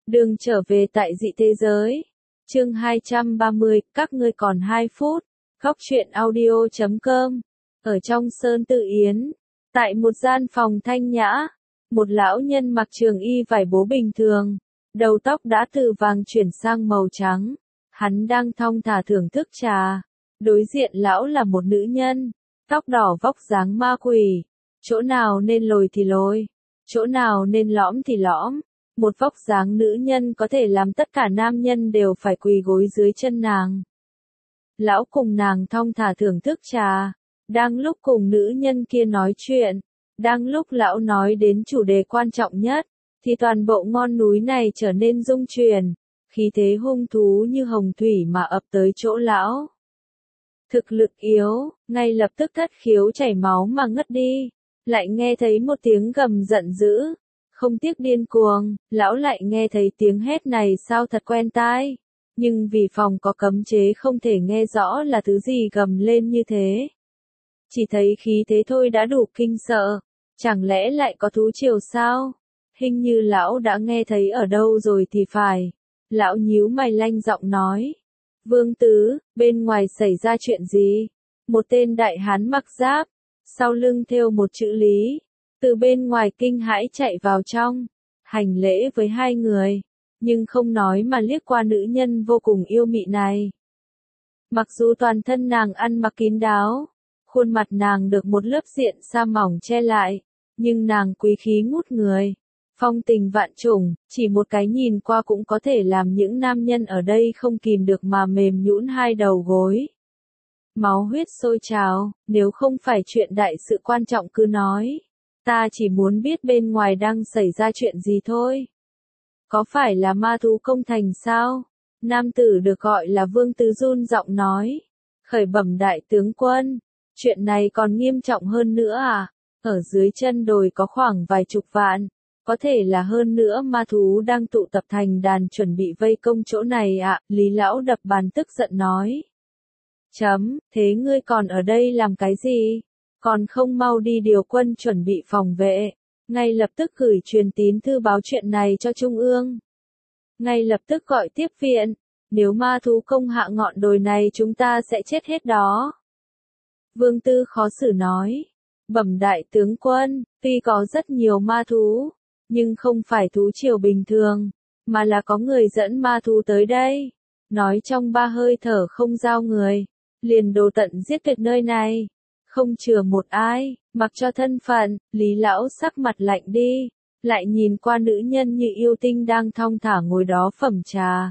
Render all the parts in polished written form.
Đường trở về tại dị thế giới. Chương 230, các ngươi còn 2 phút. Góc truyện audio.com. Ở trong Sơn Tự Yến, tại một gian phòng thanh nhã, một lão nhân mặc trường y vải bố bình thường, đầu tóc đã từ vàng chuyển sang màu trắng. Hắn đang thong thả thưởng thức trà. Đối diện lão là một nữ nhân, tóc đỏ vóc dáng ma quỷ. Chỗ nào nên lồi thì lồi, chỗ nào nên lõm thì lõm. Một vóc dáng nữ nhân có thể làm tất cả nam nhân đều phải quỳ gối dưới chân nàng. Lão cùng nàng thong thả thưởng thức trà, đang lúc cùng nữ nhân kia nói chuyện, đang lúc lão nói đến chủ đề quan trọng nhất, thì toàn bộ ngọn núi này trở nên rung chuyển, khí thế hung thú như hồng thủy mà ập tới chỗ lão. Thực lực yếu, ngay lập tức thất khiếu chảy máu mà ngất đi, lại nghe thấy một tiếng gầm giận dữ. Không tiếc điên cuồng, lão lại nghe thấy tiếng hét này sao thật quen tai. Nhưng vì phòng có cấm chế không thể nghe rõ là thứ gì gầm lên như thế. Chỉ thấy khí thế thôi đã đủ kinh sợ. Chẳng lẽ lại có thú triều sao? Hình như lão đã nghe thấy ở đâu rồi thì phải. Lão nhíu mày lanh giọng nói. Vương Tứ, bên ngoài xảy ra chuyện gì? Một tên đại hán mặc giáp, sau lưng thêu một chữ Lý. Từ bên ngoài kinh hãi chạy vào trong, hành lễ với hai người, nhưng không nói mà liếc qua nữ nhân vô cùng yêu mị này. Mặc dù toàn thân nàng ăn mặc kín đáo, khuôn mặt nàng được một lớp diện sa mỏng che lại, nhưng nàng quý khí ngút người, phong tình vạn trùng, chỉ một cái nhìn qua cũng có thể làm những nam nhân ở đây không kìm được mà mềm nhũn hai đầu gối. Máu huyết sôi trào, nếu không phải chuyện đại sự quan trọng cứ nói. Ta chỉ muốn biết bên ngoài đang xảy ra chuyện gì thôi. Có phải là ma thú công thành sao? Nam tử được gọi là Vương Tứ run giọng nói. Khởi bẩm đại tướng quân, chuyện này còn nghiêm trọng hơn nữa à? Ở dưới chân đồi có khoảng vài chục vạn, có thể là hơn nữa ma thú đang tụ tập thành đàn chuẩn bị vây công chỗ này ạ. Lý lão đập bàn tức giận nói. Thế ngươi còn ở đây làm cái gì? Còn không mau đi điều quân chuẩn bị phòng vệ, ngay lập tức gửi truyền tín thư báo chuyện này cho Trung ương. Ngay lập tức gọi tiếp viện, nếu ma thú công hạ ngọn đồi này chúng ta sẽ chết hết đó. Vương Tư khó xử nói, bẩm đại tướng quân, tuy có rất nhiều ma thú, nhưng không phải thú triều bình thường, mà là có người dẫn ma thú tới đây. Nói trong 3 hơi thở không giao người, liền đồ tận giết tuyệt nơi này. Không chừa một ai, mặc cho thân phận, Lý lão sắc mặt lạnh đi, lại nhìn qua nữ nhân như yêu tinh đang thong thả ngồi đó phẩm trà.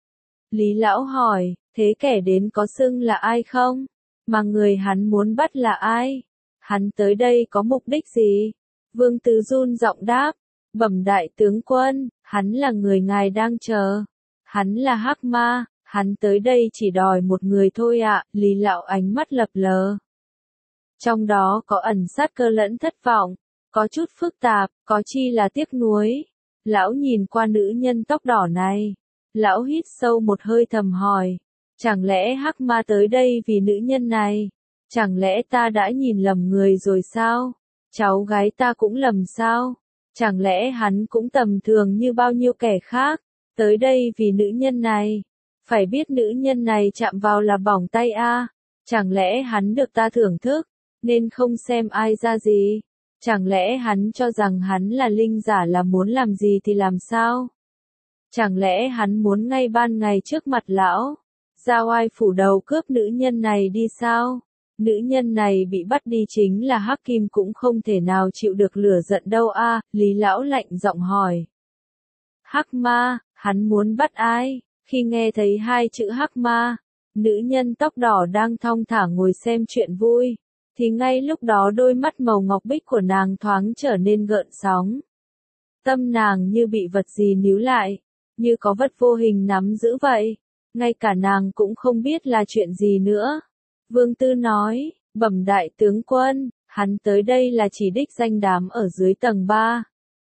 Lý lão hỏi, thế kẻ đến có xưng là ai không? Mà người hắn muốn bắt là ai? Hắn tới đây có mục đích gì? Vương Tứ run giọng đáp, bẩm đại tướng quân, hắn là người ngài đang chờ. Hắn là Hắc Ma, hắn tới đây chỉ đòi một người thôi ạ. Lý lão ánh mắt lập lờ. Trong đó có ẩn sát cơ lẫn thất vọng, có chút phức tạp, có chi là tiếc nuối. Lão nhìn qua nữ nhân tóc đỏ này, lão hít sâu một hơi thầm hỏi, chẳng lẽ Hắc Ma tới đây vì nữ nhân này? Chẳng lẽ ta đã nhìn lầm người rồi sao? Cháu gái ta cũng lầm sao? Chẳng lẽ hắn cũng tầm thường như bao nhiêu kẻ khác, tới đây vì nữ nhân này? Phải biết nữ nhân này chạm vào là bỏng tay a. Chẳng lẽ hắn được ta thưởng thức, nên không xem ai ra gì? Chẳng lẽ hắn cho rằng hắn là linh giả là muốn làm gì thì làm sao? Chẳng lẽ hắn muốn ngay ban ngày trước mặt lão, ra oai phủ đầu cướp nữ nhân này đi sao? Nữ nhân này bị bắt đi chính là Hắc Kim cũng không thể nào chịu được lửa giận đâu a. Lý lão lạnh giọng hỏi. Hắc Ma, hắn muốn bắt ai? Khi nghe thấy hai chữ Hắc Ma, nữ nhân tóc đỏ đang thong thả ngồi xem chuyện vui, thì ngay lúc đó đôi mắt màu ngọc bích của nàng thoáng trở nên gợn sóng. Tâm nàng như bị vật gì níu lại, như có vật vô hình nắm giữ vậy, ngay cả nàng cũng không biết là chuyện gì nữa. Vương Tư nói, bẩm đại tướng quân, hắn tới đây là chỉ đích danh đám ở dưới tầng 3.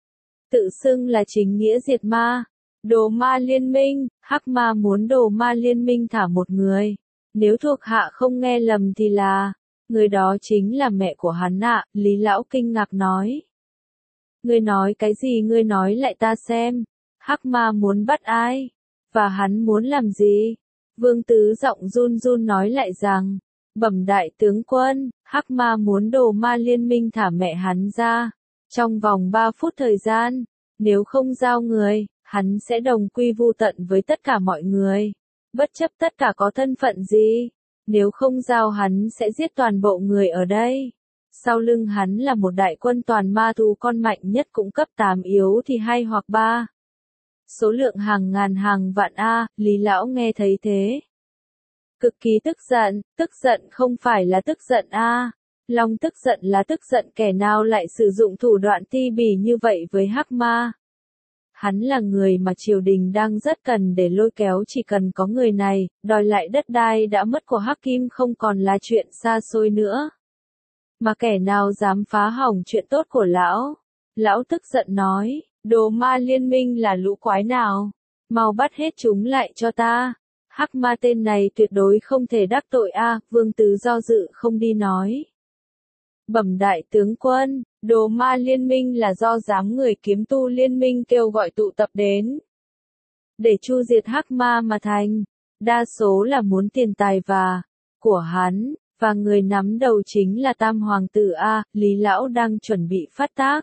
Tự xưng là chính nghĩa diệt ma, đồ ma liên minh. Hắc Ma muốn đồ ma liên minh thả một người, nếu thuộc hạ không nghe lầm thì là, người đó chính là mẹ của hắn ạ. Lý lão kinh ngạc nói. Ngươi nói cái gì, ngươi nói lại ta xem. Hắc ma muốn bắt ai? Và hắn muốn làm gì? Vương Tứ giọng run run nói lại rằng, bẩm đại tướng quân, Hắc ma muốn Đồ Ma Liên minh thả mẹ hắn ra. Trong vòng 3 phút thời gian, nếu không giao người, hắn sẽ đồng quy vu tận với tất cả mọi người. Bất chấp tất cả có thân phận gì, nếu không giao hắn sẽ giết toàn bộ người ở đây. Sau lưng hắn là một đại quân toàn ma thú con mạnh nhất cũng cấp 8 yếu thì 2 hoặc 3. Số lượng hàng ngàn hàng vạn Lý lão nghe thấy thế. Cực kỳ tức giận không phải là tức giận Long tức giận là tức giận kẻ nào lại sử dụng thủ đoạn ti bỉ như vậy với Hắc ma. Hắn là người mà triều đình đang rất cần để lôi kéo, chỉ cần có người này, đòi lại đất đai đã mất của Hắc Kim không còn là chuyện xa xôi nữa. Mà kẻ nào dám phá hỏng chuyện tốt của lão? Lão tức giận nói, Đồ Ma Liên minh là lũ quái nào? Mau bắt hết chúng lại cho ta. Hắc ma tên này tuyệt đối không thể đắc tội Vương Tứ do dự không đi nói. Bẩm đại tướng quân, Đồ Ma Liên minh là do giám người kiếm tu liên minh kêu gọi tụ tập đến. Để chu diệt Hắc ma mà thành. Đa số là muốn tiền tài của hắn, và người nắm đầu chính là Tam Hoàng tử Lý lão đang chuẩn bị phát tác.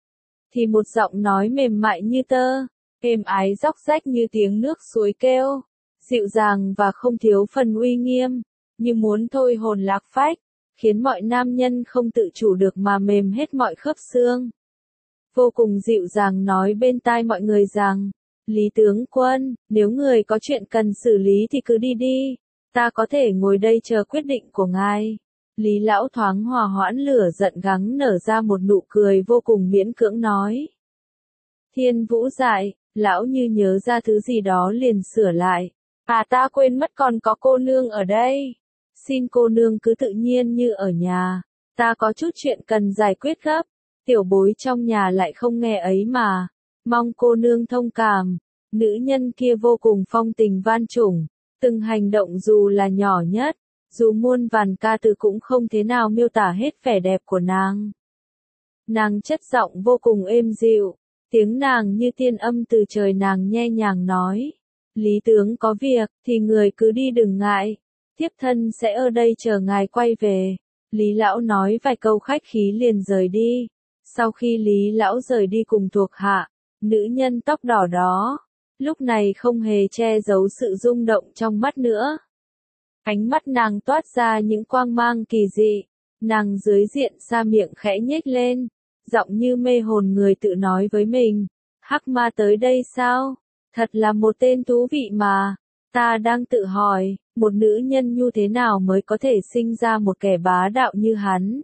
Thì một giọng nói mềm mại như tơ, êm ái róc rách như tiếng nước suối kêu, dịu dàng và không thiếu phần uy nghiêm, như muốn thôi hồn lạc phách, khiến mọi nam nhân không tự chủ được mà mềm hết mọi khớp xương. Vô cùng dịu dàng nói bên tai mọi người rằng, Lý tướng quân, nếu người có chuyện cần xử lý thì cứ đi đi, ta có thể ngồi đây chờ quyết định của ngài. Lý lão thoáng hòa hoãn lửa giận gắng nở ra một nụ cười vô cùng miễn cưỡng nói. Thiên Vũ dại, lão như nhớ ra thứ gì đó liền sửa lại. Ta quên mất còn có cô nương ở đây. Xin cô nương cứ tự nhiên như ở nhà. Ta có chút chuyện cần giải quyết gấp. Tiểu bối trong nhà lại không nghe ấy mà. Mong cô nương thông cảm. Nữ nhân kia vô cùng phong tình van chủng. Từng hành động dù là nhỏ nhất, dù muôn vàn ca từ cũng không thế nào miêu tả hết vẻ đẹp của nàng. Nàng chất giọng vô cùng êm dịu, tiếng nàng như tiên âm từ trời, nàng nhẹ nhàng nói. Lý tướng có việc, thì người cứ đi đừng ngại, thiếp thân sẽ ở đây chờ ngài quay về. Lý lão nói vài câu khách khí liền rời đi. Sau khi Lý lão rời đi cùng thuộc hạ, nữ nhân tóc đỏ đó, lúc này không hề che giấu sự rung động trong mắt nữa. Ánh mắt nàng toát ra những quang mang kỳ dị, nàng dưới diện xa miệng khẽ nhếch lên, giọng như mê hồn người tự nói với mình, Hắc ma tới đây sao? Thật là một tên thú vị mà, ta đang tự hỏi, một nữ nhân như thế nào mới có thể sinh ra một kẻ bá đạo như hắn?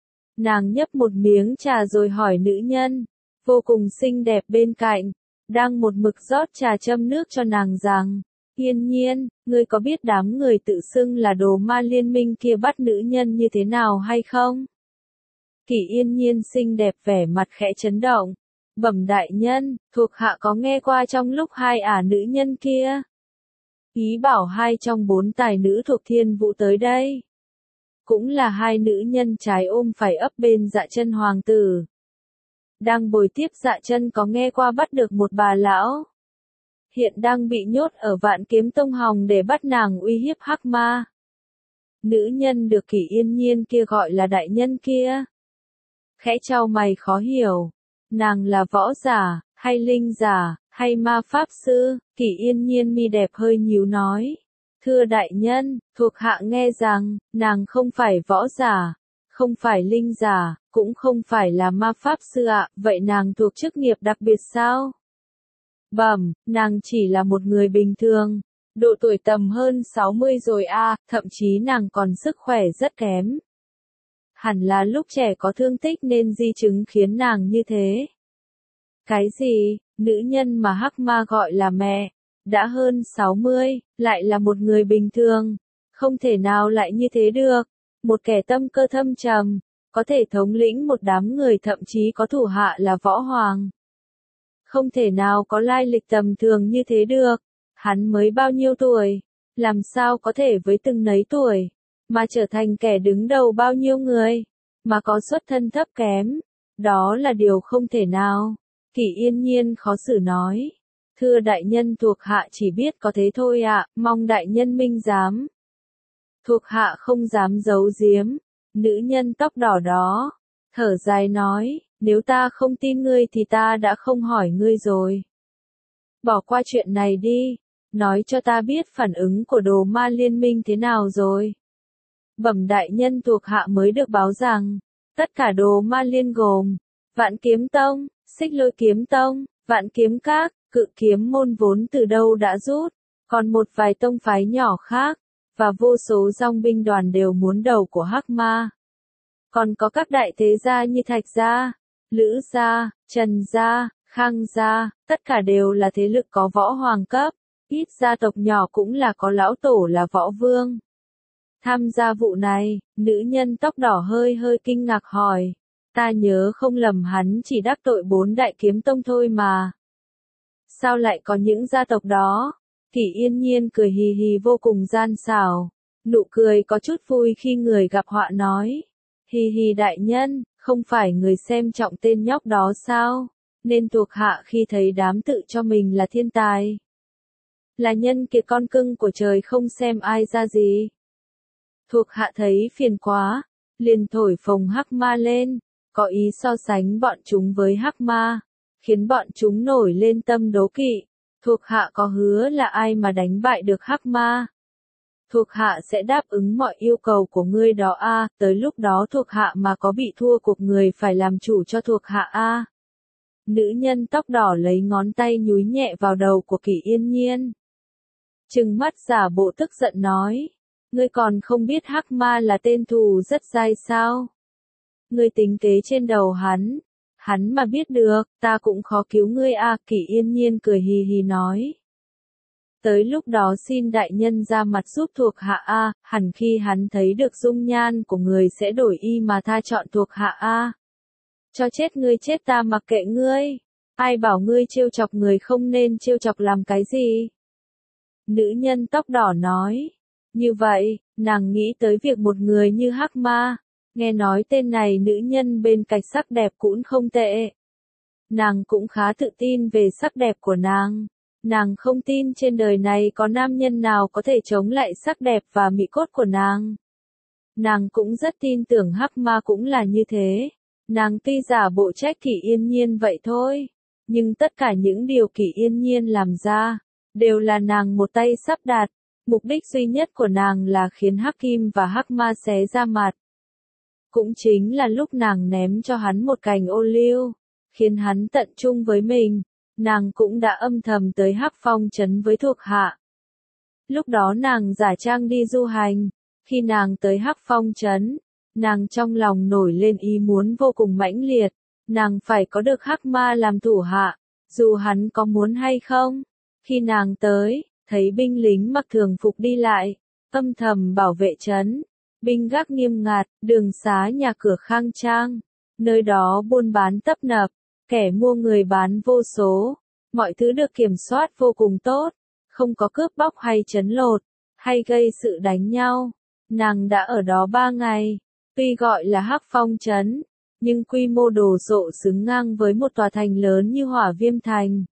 Nàng nhấp một miếng trà rồi hỏi nữ nhân, vô cùng xinh đẹp bên cạnh, đang một mực rót trà châm nước cho nàng rằng, Yên Nhiên, ngươi có biết đám người tự xưng là Đồ Ma Liên minh kia bắt nữ nhân như thế nào hay không? Kỷ Yên Nhiên xinh đẹp vẻ mặt khẽ chấn động. Bẩm đại nhân, thuộc hạ có nghe qua trong lúc hai nữ nhân kia. Ý bảo 2 trong 4 tài nữ thuộc Thiên Vũ tới đây. Cũng là 2 nữ nhân trái ôm phải ấp bên Dạ Chân hoàng tử. Đang bồi tiếp Dạ Chân có nghe qua bắt được một bà lão. Hiện đang bị nhốt ở Vạn Kiếm Tông Hòng để bắt nàng uy hiếp Hắc ma. Nữ nhân được Kỷ Yên Nhiên kia gọi là đại nhân kia. Khẽ chau mày khó hiểu. Nàng là võ giả, hay linh giả, hay ma pháp sư? Kỷ Yên Nhiên mi đẹp hơi nhíu nói. Thưa đại nhân, thuộc hạ nghe rằng, nàng không phải võ giả, không phải linh giả, cũng không phải là ma pháp sư ạ, vậy nàng thuộc chức nghiệp đặc biệt sao? Bẩm, nàng chỉ là một người bình thường, độ tuổi tầm hơn 60 rồi thậm chí nàng còn sức khỏe rất kém. Hẳn là lúc trẻ có thương tích nên di chứng khiến nàng như thế. Cái gì, nữ nhân mà Hắc ma gọi là mẹ, đã hơn 60, lại là một người bình thường, không thể nào lại như thế được. Một kẻ tâm cơ thâm trầm, có thể thống lĩnh một đám người thậm chí có thủ hạ là võ hoàng. Không thể nào có lai lịch tầm thường như thế được. Hắn mới bao nhiêu tuổi, làm sao có thể với từng nấy tuổi, mà trở thành kẻ đứng đầu bao nhiêu người, mà có xuất thân thấp kém. Đó là điều không thể nào. Kỷ Yên Nhiên khó xử nói. Thưa đại nhân, thuộc hạ chỉ biết có thế thôi ạ, mong đại nhân minh giám. Thuộc hạ không dám giấu giếm. Nữ nhân tóc đỏ đó thở dài nói, nếu ta không tin ngươi thì ta đã không hỏi ngươi rồi. Bỏ qua chuyện này đi, nói cho ta biết phản ứng của đồ ma liên minh thế nào rồi. Bẩm đại nhân, thuộc hạ mới được báo rằng, tất cả đồ ma liên gồm, Vạn Kiếm Tông, Xích Lôi Kiếm Tông, Vạn Kiếm Các, Cự Kiếm Môn vốn từ đâu đã rút, còn một vài tông phái nhỏ khác, và vô số dòng binh đoàn đều muốn đầu của Hắc Ma. Còn có các đại thế gia như Thạch Gia, Lữ Gia, Trần Gia, Khang Gia, tất cả đều là thế lực có võ hoàng cấp, ít gia tộc nhỏ cũng là có lão tổ là võ vương. Tham gia vụ này, nữ nhân tóc đỏ hơi hơi kinh ngạc hỏi, ta nhớ không lầm hắn chỉ đắc tội 4 đại kiếm tông thôi mà. Sao lại có những gia tộc đó? Kỷ Yên Nhiên cười hì hì vô cùng gian xảo, nụ cười có chút vui khi người gặp họa nói, hì hì đại nhân, không phải người xem trọng tên nhóc đó sao, nên thuộc hạ khi thấy đám tự cho mình là thiên tài. Là nhân kiệt con cưng của trời không xem ai ra gì. Thuộc hạ thấy phiền quá, liền thổi phồng Hắc Ma lên, có ý so sánh bọn chúng với Hắc Ma, khiến bọn chúng nổi lên tâm đố kỵ. Thuộc hạ có hứa là ai mà đánh bại được Hắc Ma? Thuộc hạ sẽ đáp ứng mọi yêu cầu của ngươi đó a, tới lúc đó thuộc hạ mà có bị thua cuộc người phải làm chủ cho thuộc hạ a. Nữ nhân tóc đỏ lấy ngón tay nhúi nhẹ vào đầu của Kỷ Yên Nhiên. Trừng mắt giả bộ tức giận nói, ngươi còn không biết Hắc Ma là tên thù rất dai sao? Ngươi tính kế trên đầu hắn mà biết được, ta cũng khó cứu ngươi a. Kỷ Yên Nhiên cười hì hì nói. Tới lúc đó xin đại nhân ra mặt giúp thuộc hạ a, hẳn khi hắn thấy được dung nhan của người sẽ đổi y mà tha chọn thuộc hạ a. Cho chết ngươi chết ta mặc kệ ngươi, ai bảo ngươi trêu chọc người không nên trêu chọc làm cái gì? Nữ nhân tóc đỏ nói. Như vậy, nàng nghĩ tới việc một người như Hắc Ma, nghe nói tên này nữ nhân bên cạnh sắc đẹp cũng không tệ. Nàng cũng khá tự tin về sắc đẹp của nàng. Nàng không tin trên đời này có nam nhân nào có thể chống lại sắc đẹp và mỹ cốt của nàng. Nàng cũng rất tin tưởng Hắc Ma cũng là như thế. Nàng tuy giả bộ trách Kỷ Yên Nhiên vậy thôi, nhưng tất cả những điều Kỷ Yên Nhiên làm ra, đều là nàng một tay sắp đặt. Mục đích duy nhất của nàng là khiến Hắc Kim và Hắc Ma xé ra mặt. Cũng chính là lúc nàng ném cho hắn một cành ô liu, khiến hắn tận trung với mình, nàng cũng đã âm thầm tới Hắc Phong trấn với thuộc hạ. Lúc đó nàng giả trang đi du hành, khi nàng tới Hắc Phong trấn, nàng trong lòng nổi lên ý muốn vô cùng mãnh liệt, nàng phải có được Hắc Ma làm thủ hạ, dù hắn có muốn hay không. Khi nàng tới, thấy binh lính mặc thường phục đi lại, âm thầm bảo vệ trấn, binh gác nghiêm ngặt, đường xá nhà cửa khang trang, nơi đó buôn bán tấp nập, kẻ mua người bán vô số, mọi thứ được kiểm soát vô cùng tốt, không có cướp bóc hay trấn lột, hay gây sự đánh nhau. Nàng đã ở đó 3 ngày, tuy gọi là Hắc Phong trấn, nhưng quy mô đồ sộ xứng ngang với một tòa thành lớn như Hỏa Viêm Thành.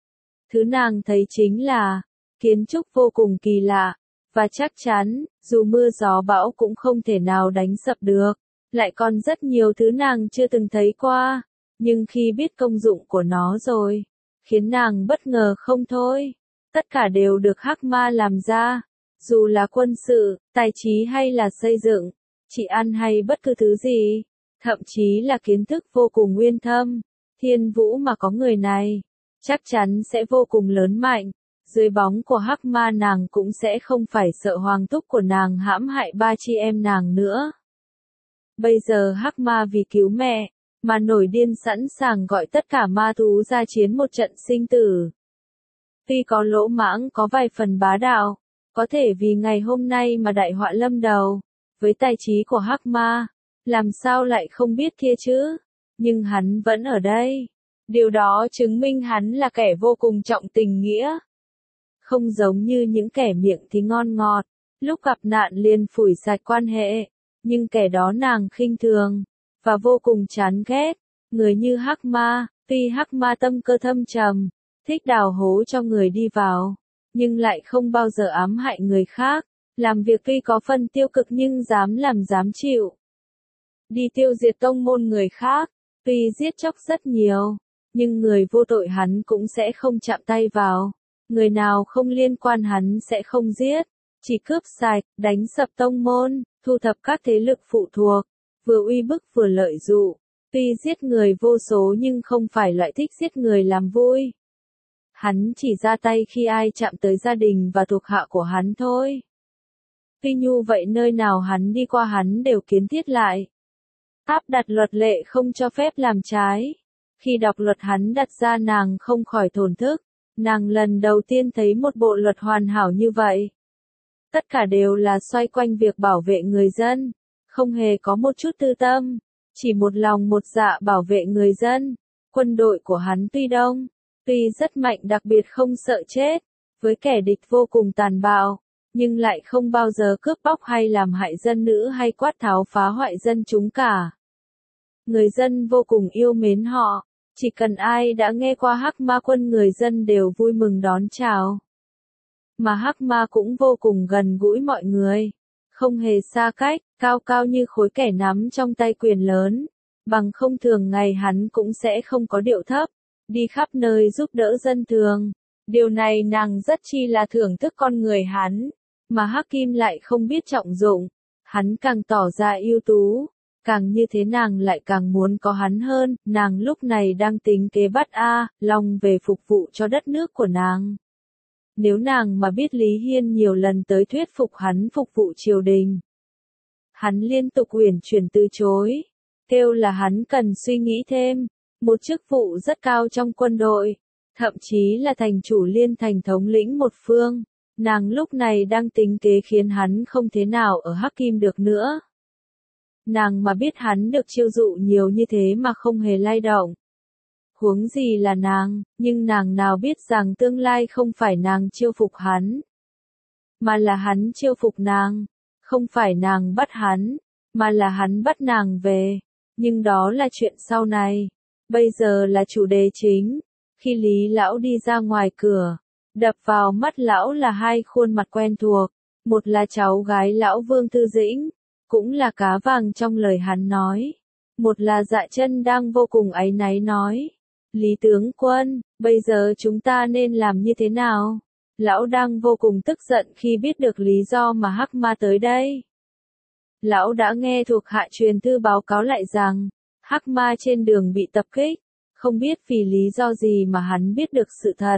Thứ nàng thấy chính là kiến trúc vô cùng kỳ lạ, và chắc chắn, dù mưa gió bão cũng không thể nào đánh sập được. Lại còn rất nhiều thứ nàng chưa từng thấy qua, nhưng khi biết công dụng của nó rồi, khiến nàng bất ngờ không thôi. Tất cả đều được Hắc Ma làm ra, dù là quân sự, tài trí hay là xây dựng, trị ăn hay bất cứ thứ gì, thậm chí là kiến thức vô cùng uyên thâm. Thiên Vũ mà có người này, chắc chắn sẽ vô cùng lớn mạnh. Dưới bóng của Hắc Ma nàng cũng sẽ không phải sợ hoàng thúc của nàng hãm hại 3 chị em nàng nữa. Bây giờ Hắc Ma vì cứu mẹ, mà nổi điên sẵn sàng gọi tất cả ma thú ra chiến một trận sinh tử. Tuy có lỗ mãng có vài phần bá đạo, có thể vì ngày hôm nay mà đại họa lâm đầu, với tài trí của Hắc Ma, làm sao lại không biết kia chứ, nhưng hắn vẫn ở đây. Điều đó chứng minh hắn là kẻ vô cùng trọng tình nghĩa. Không giống như những kẻ miệng thì ngon ngọt, lúc gặp nạn liền phủi sạch quan hệ, nhưng kẻ đó nàng khinh thường, và vô cùng chán ghét. Người như Hắc Ma, tuy Hắc Ma tâm cơ thâm trầm, thích đào hố cho người đi vào, nhưng lại không bao giờ ám hại người khác, làm việc tuy có phần tiêu cực nhưng dám làm dám chịu. Đi tiêu diệt tông môn người khác, tuy giết chóc rất nhiều, nhưng người vô tội hắn cũng sẽ không chạm tay vào, người nào không liên quan hắn sẽ không giết, chỉ cướp sạch, đánh sập tông môn, thu thập các thế lực phụ thuộc, vừa uy bức vừa lợi dụ. Tuy giết người vô số nhưng không phải loại thích giết người làm vui. Hắn chỉ ra tay khi ai chạm tới gia đình và thuộc hạ của hắn thôi. Tuy nhu vậy nơi nào hắn đi qua hắn đều kiến thiết lại. Áp đặt luật lệ không cho phép làm trái. Khi đọc luật hắn đặt ra nàng không khỏi thổn thức. Nàng lần đầu tiên thấy một bộ luật hoàn hảo như vậy. Tất cả đều là xoay quanh việc bảo vệ người dân. Không hề có một chút tư tâm. Chỉ một lòng một dạ bảo vệ người dân. Quân đội của hắn tuy đông, tuy rất mạnh đặc biệt không sợ chết, với kẻ địch vô cùng tàn bạo, nhưng lại không bao giờ cướp bóc hay làm hại dân nữ hay quát tháo phá hoại dân chúng cả. Người dân vô cùng yêu mến họ, chỉ cần ai đã nghe qua Hắc Ma Quân người dân đều vui mừng đón chào. Mà Hắc Ma cũng vô cùng gần gũi mọi người, không hề xa cách, cao cao như khối kẻ nắm trong tay quyền lớn, bằng không thường ngày hắn cũng sẽ không có điệu thấp, đi khắp nơi giúp đỡ dân thường. Điều này nàng rất chi là thưởng thức con người hắn, mà Hắc Kim lại không biết trọng dụng, hắn càng tỏ ra ưu tú, càng như thế nàng lại càng muốn có hắn hơn, nàng lúc này đang tính kế bắt Long về phục vụ cho đất nước của nàng. Nếu nàng mà biết Lý Hiên nhiều lần tới thuyết phục hắn phục vụ triều đình, hắn liên tục uyển chuyển từ chối, kêu là hắn cần suy nghĩ thêm, một chức vụ rất cao trong quân đội, thậm chí là thành chủ liên thành thống lĩnh một phương, nàng lúc này đang tính kế khiến hắn không thế nào ở Hắc Kim được nữa. Nàng mà biết hắn được chiêu dụ nhiều như thế mà không hề lay động. Huống gì là nàng, nhưng nàng nào biết rằng tương lai không phải nàng chiêu phục hắn, mà là hắn chiêu phục nàng, không phải nàng bắt hắn, mà là hắn bắt nàng về, nhưng đó là chuyện sau này, bây giờ là chủ đề chính. Khi Lý Lão đi ra ngoài cửa, đập vào mắt Lão là hai khuôn mặt quen thuộc, một là cháu gái Lão Vương Thư Dĩnh, cũng là cá vàng trong lời hắn nói, một là Dạ Chân đang vô cùng áy náy nói. Lý tướng quân, bây giờ chúng ta nên làm như thế nào? Lão đang vô cùng tức giận khi biết được lý do mà Hắc Ma tới đây. Lão đã nghe thuộc hạ truyền thư báo cáo lại rằng, Hắc Ma trên đường bị tập kích, không biết vì lý do gì mà hắn biết được sự thật.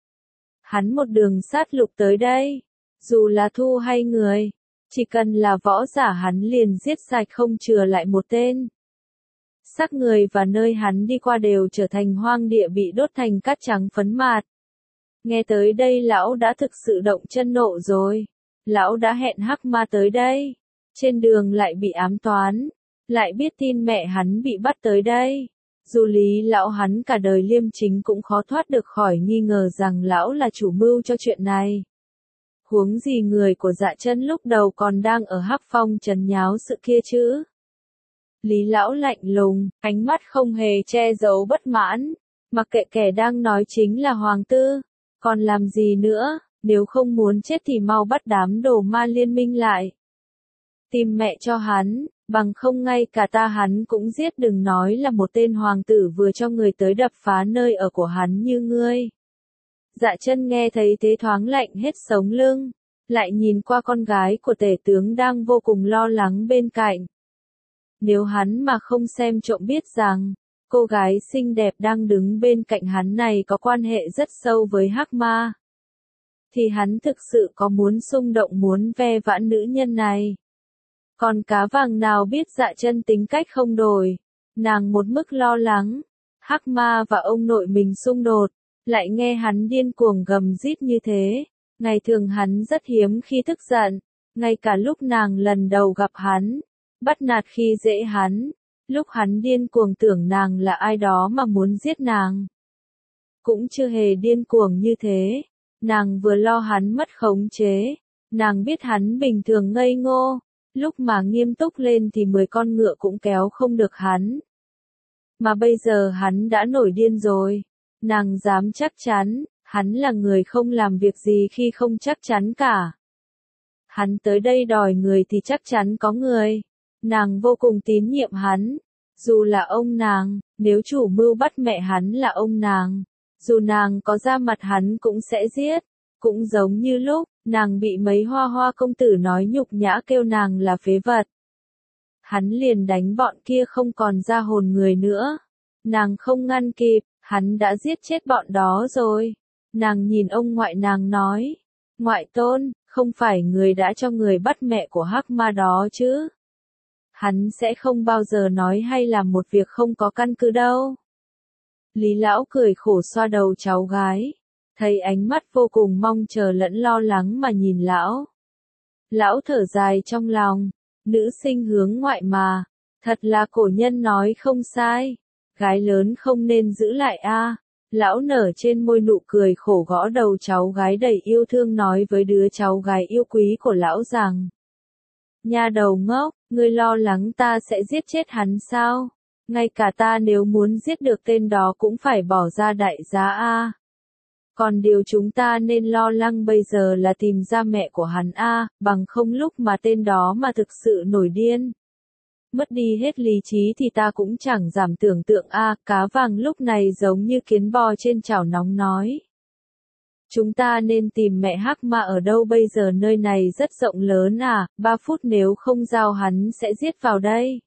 Hắn một đường sát lục tới đây, dù là thu hay người, chỉ cần là võ giả hắn liền giết sạch không chừa lại một tên. Xác người và nơi hắn đi qua đều trở thành hoang địa bị đốt thành cát trắng phấn mạt. Nghe tới đây lão đã thực sự động chân nộ rồi. Lão đã hẹn Hắc Ma tới đây. Trên đường lại bị ám toán. Lại biết tin mẹ hắn bị bắt tới đây. Dù Lý lão hắn cả đời liêm chính cũng khó thoát được khỏi nghi ngờ rằng lão là chủ mưu cho chuyện này. Huống gì người của Dạ Chân lúc đầu còn đang ở Hắc Phong trấn nháo sự kia chứ. Lý lão lạnh lùng, ánh mắt không hề che giấu bất mãn, mặc kệ kẻ đang nói chính là hoàng tư, còn làm gì nữa, nếu không muốn chết thì mau bắt đám đồ ma liên minh lại. Tìm mẹ cho hắn, bằng không ngay cả ta hắn cũng giết, đừng nói là một tên hoàng tử vừa cho người tới đập phá nơi ở của hắn như ngươi. Dạ Chân nghe thấy thế thoáng lạnh hết sống lưng, lại nhìn qua con gái của tể tướng đang vô cùng lo lắng bên cạnh. Nếu hắn mà không xem trộm biết rằng, cô gái xinh đẹp đang đứng bên cạnh hắn này có quan hệ rất sâu với Hắc Ma, thì hắn thực sự có muốn xung động muốn ve vãn nữ nhân này. Còn cá vàng nào biết Dạ Chân tính cách không đổi, nàng một mức lo lắng, Hắc Ma và ông nội mình xung đột, lại nghe hắn điên cuồng gầm rít như thế, ngày thường hắn rất hiếm khi tức giận, ngay cả lúc nàng lần đầu gặp hắn, bắt nạt khi dễ hắn, lúc hắn điên cuồng tưởng nàng là ai đó mà muốn giết nàng. Cũng chưa hề điên cuồng như thế, nàng vừa lo hắn mất khống chế, nàng biết hắn bình thường ngây ngô, lúc mà nghiêm túc lên thì 10 con ngựa cũng kéo không được hắn. Mà bây giờ hắn đã nổi điên rồi, Nàng dám chắc chắn, hắn là người không làm việc gì khi không chắc chắn cả. Hắn tới đây đòi người thì chắc chắn có người. Nàng vô cùng tín nhiệm hắn. Dù là ông nàng, nếu chủ mưu bắt mẹ hắn là ông nàng, dù nàng có ra mặt hắn cũng sẽ giết. Cũng giống như lúc, nàng bị mấy hoa hoa công tử nói nhục nhã kêu nàng là phế vật. Hắn liền đánh bọn kia không còn ra hồn người nữa. Nàng không ngăn kịp, hắn đã giết chết bọn đó rồi. Nàng nhìn ông ngoại nàng nói, ngoại tôn, không phải người đã cho người bắt mẹ của hắc ma đó chứ? Hắn sẽ không bao giờ nói hay làm một việc không có căn cứ đâu. Lý lão cười khổ xoa đầu cháu gái, thấy ánh mắt vô cùng mong chờ lẫn lo lắng mà nhìn lão. Lão thở dài trong lòng, nữ sinh hướng ngoại mà, thật là cổ nhân nói không sai, gái lớn không nên giữ lại a. Lão nở trên môi nụ cười khổ gõ đầu cháu gái đầy yêu thương nói với đứa cháu gái yêu quý của lão rằng: Nha đầu ngốc, ngươi lo lắng ta sẽ giết chết hắn sao? Ngay cả ta nếu muốn giết được tên đó cũng phải bỏ ra đại giá a. Còn điều chúng ta nên lo lắng bây giờ là tìm ra mẹ của hắn a, bằng không lúc mà tên đó mà thực sự nổi điên, mất đi hết lý trí thì ta cũng chẳng giảm tưởng tượng a. Cá vàng lúc này giống như kiến bò trên chảo nóng nói. Chúng ta nên tìm mẹ hắc ma ở đâu bây giờ, nơi này rất rộng lớn à, 3 phút nếu không giao hắn sẽ giết vào đây.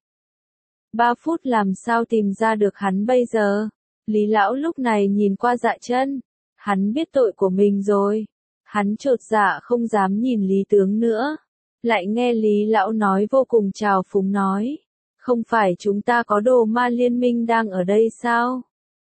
3 phút làm sao tìm ra được hắn bây giờ? Lý lão lúc này nhìn qua Dạ Chân, hắn biết tội của mình rồi. Hắn chột dạ không dám nhìn Lý tướng nữa. Lại nghe Lý lão nói vô cùng trào phúng nói, không phải chúng ta có đồ ma liên minh đang ở đây sao?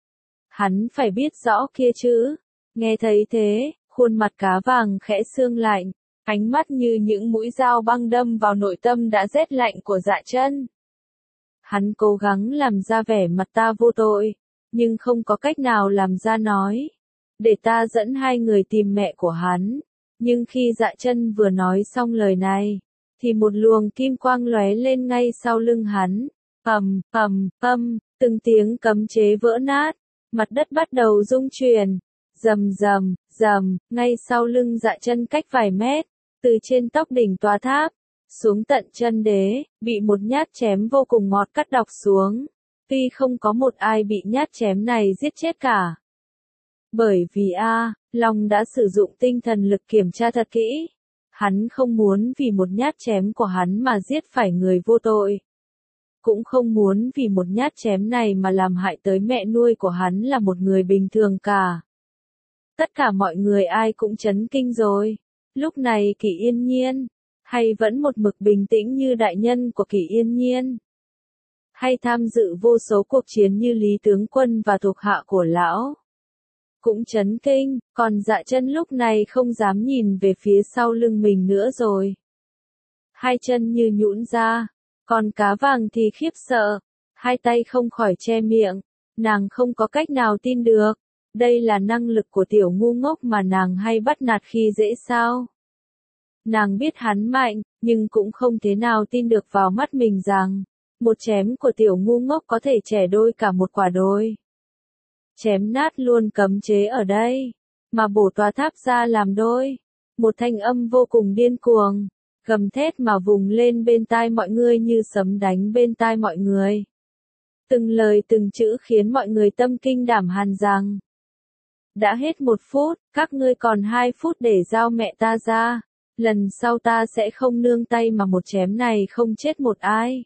Hắn phải biết rõ kia chứ. Nghe thấy thế, khuôn mặt cá vàng khẽ sương lạnh, ánh mắt như những mũi dao băng đâm vào nội tâm đã rét lạnh của Dạ Chân. Hắn cố gắng làm ra vẻ mặt ta vô tội, nhưng không có cách nào làm ra nói, để ta dẫn hai người tìm mẹ của hắn. Nhưng khi Dạ Chân vừa nói xong lời này, thì một luồng kim quang lóe lên ngay sau lưng hắn. Ầm, ầm, ầm, từng tiếng cấm chế vỡ nát, mặt đất bắt đầu rung chuyển. Rầm rầm, rầm, ngay sau lưng Dạ Chân cách vài mét, từ trên tóc đỉnh tòa tháp, xuống tận chân đế, bị một nhát chém vô cùng ngọt cắt đọc xuống. Tuy không có một ai bị nhát chém này giết chết cả. Bởi vì Long đã sử dụng tinh thần lực kiểm tra thật kỹ. Hắn không muốn vì một nhát chém của hắn mà giết phải người vô tội. Cũng không muốn vì một nhát chém này mà làm hại tới mẹ nuôi của hắn là một người bình thường cả. Tất cả mọi người ai cũng chấn kinh rồi. Lúc này Kỷ Yên Nhiên, hay vẫn một mực bình tĩnh như đại nhân của Kỷ Yên Nhiên, hay tham dự vô số cuộc chiến như Lý tướng quân và thuộc hạ của lão, cũng chấn kinh, còn Dạ Chân lúc này không dám nhìn về phía sau lưng mình nữa rồi. Hai chân như nhũn ra, còn cá vàng thì khiếp sợ, hai tay không khỏi che miệng, nàng không có cách nào tin được. Đây là năng lực của tiểu ngu ngốc mà nàng hay bắt nạt khi dễ sao? Nàng biết hắn mạnh, nhưng cũng không thế nào tin được vào mắt mình rằng, một chém của tiểu ngu ngốc có thể chẻ đôi cả một quả đồi. Chém nát luôn cấm chế ở đây, mà bổ tòa tháp ra làm đôi. Một thanh âm vô cùng điên cuồng, gầm thét mà vùng lên bên tai mọi người như sấm đánh bên tai mọi người. Từng lời từng chữ khiến mọi người tâm kinh đảm hàn rằng, đã hết 1 phút, các ngươi còn 2 phút để giao mẹ ta ra. Lần sau ta sẽ không nương tay mà một chém này không chết một ai.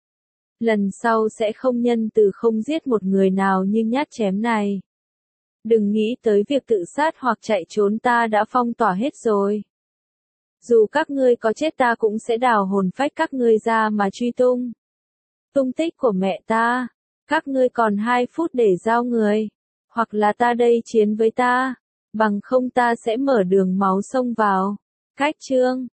Lần sau sẽ không nhân từ không giết một người nào như nhát chém này. Đừng nghĩ tới việc tự sát hoặc chạy trốn, ta đã phong tỏa hết rồi. Dù các ngươi có chết ta cũng sẽ đào hồn phách các ngươi ra mà truy tung. Tung tích của mẹ ta. Các ngươi còn 2 phút để giao người. Hoặc là ta đây chiến với ta. Bằng không ta sẽ mở đường máu xông vào. Cách chương